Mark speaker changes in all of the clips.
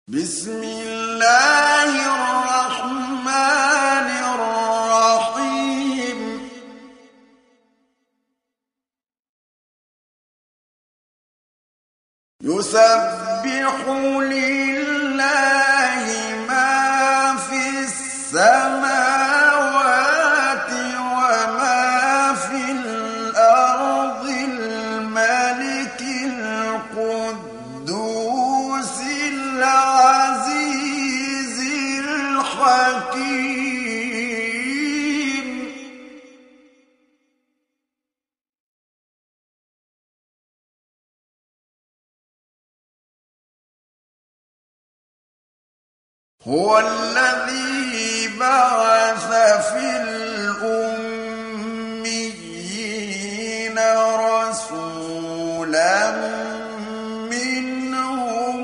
Speaker 1: بسم الله الرحمن الرحيم يسبح لله ما في السماوات وما في الأرض الملك القدوس العزيز الحكيم هو الذي بعث في الأميين رسولا منهم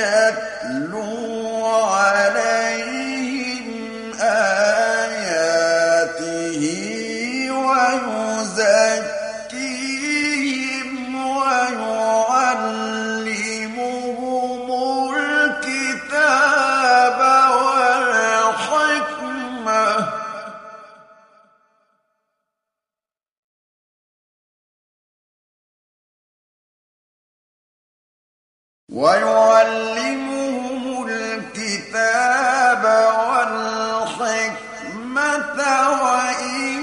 Speaker 1: يتلو عليهم آياته ويزكيهم ويعلمهم الكتاب والحكمة وإن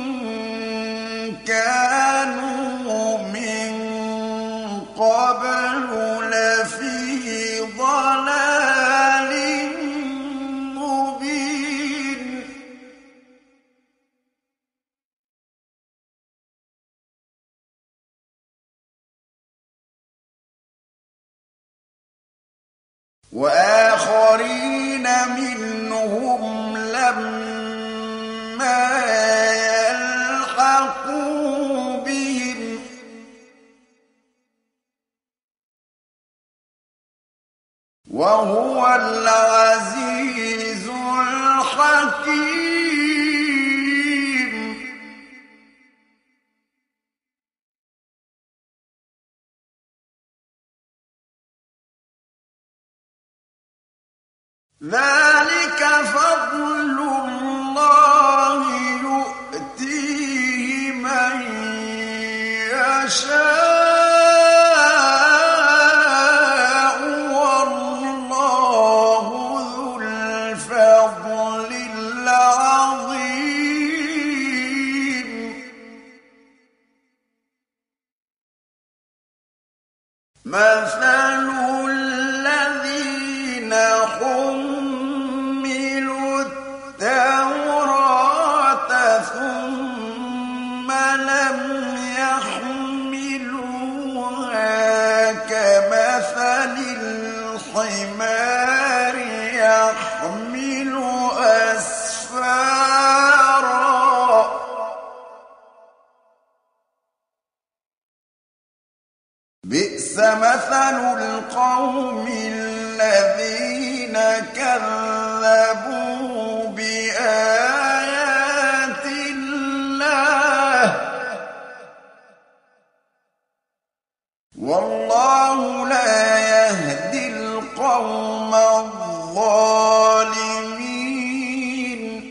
Speaker 1: كانوا من قبل لفي ضلال مبين وآخرين منهم لما يلحقوا بهم وهو العزيز الحكيم ذلك فضل الله يؤتيه من يشاء والله ذو الفضل العظيم مثل الذين حملوا التوراة ثم لم يحملوها كمثل الحمار يحمل أسفارا بئس مثل القوم الذين كذبوا بآيات الله والله لا يهدي القوم الظالمين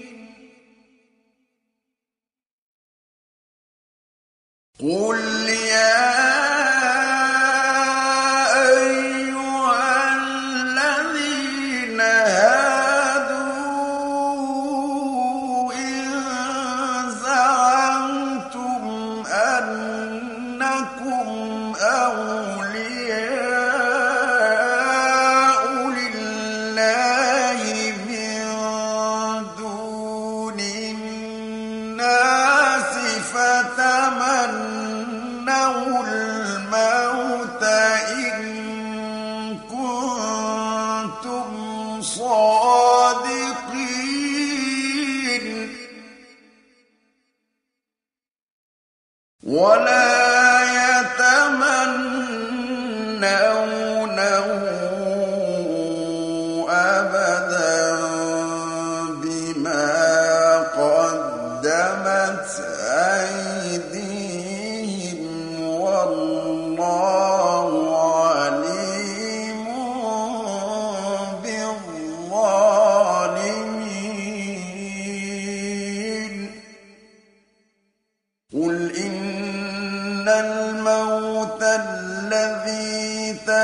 Speaker 1: قل يا أيها الذين هادوا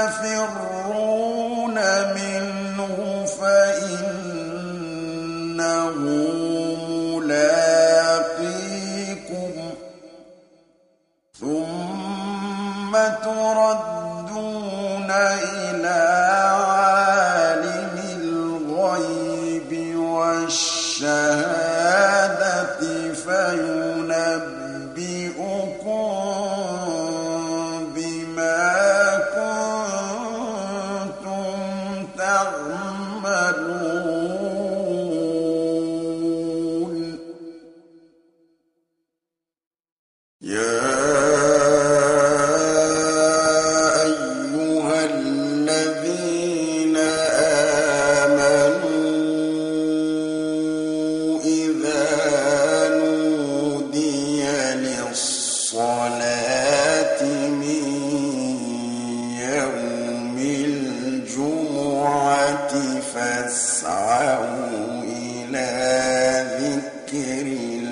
Speaker 1: تفرون منه فإنه ملاقيكم ثم تردون إلى عالم الغيب والشهادة فينبئكم بما كنتم تعملون يا أيها الذين آمنوا إذا نودي للصلاة من يوم الجمعة فاسعوا إلى ذكر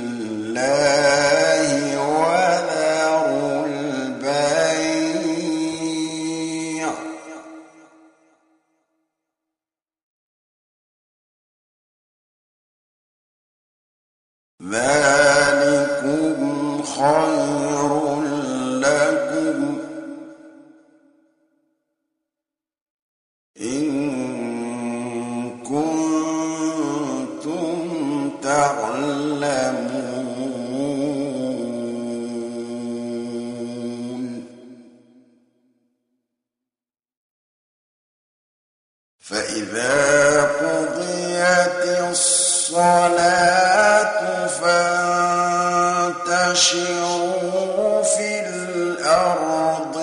Speaker 1: الله وذروا البيع ذلكم خير لكم إن كنتم تعلمون فإذا قضيت الصلاة فانتشروا في الأرض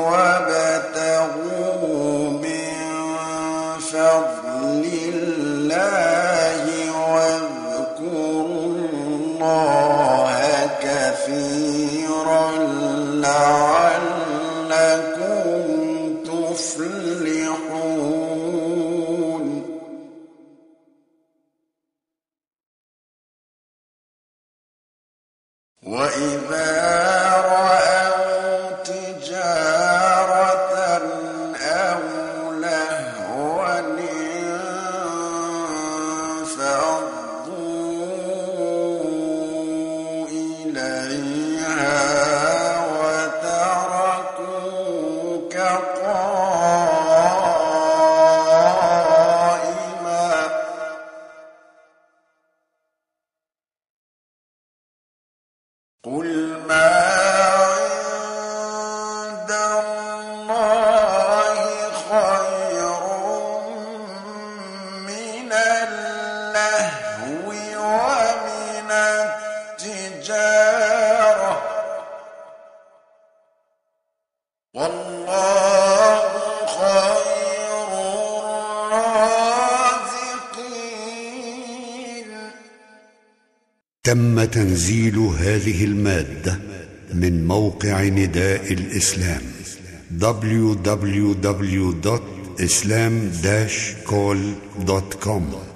Speaker 1: وابتغوا من فضل الله واذكروا الله كثيرا لعلكم تفلحون وإذا رأوا تجارة أو لهوا انفضوا إليها وتركوك قائما قل ما عند الله خير من اللهو ومن التجارة والله خير الرازقين.
Speaker 2: تم تنزيل هذه المادة من موقع نداء الإسلام www.islam-call.com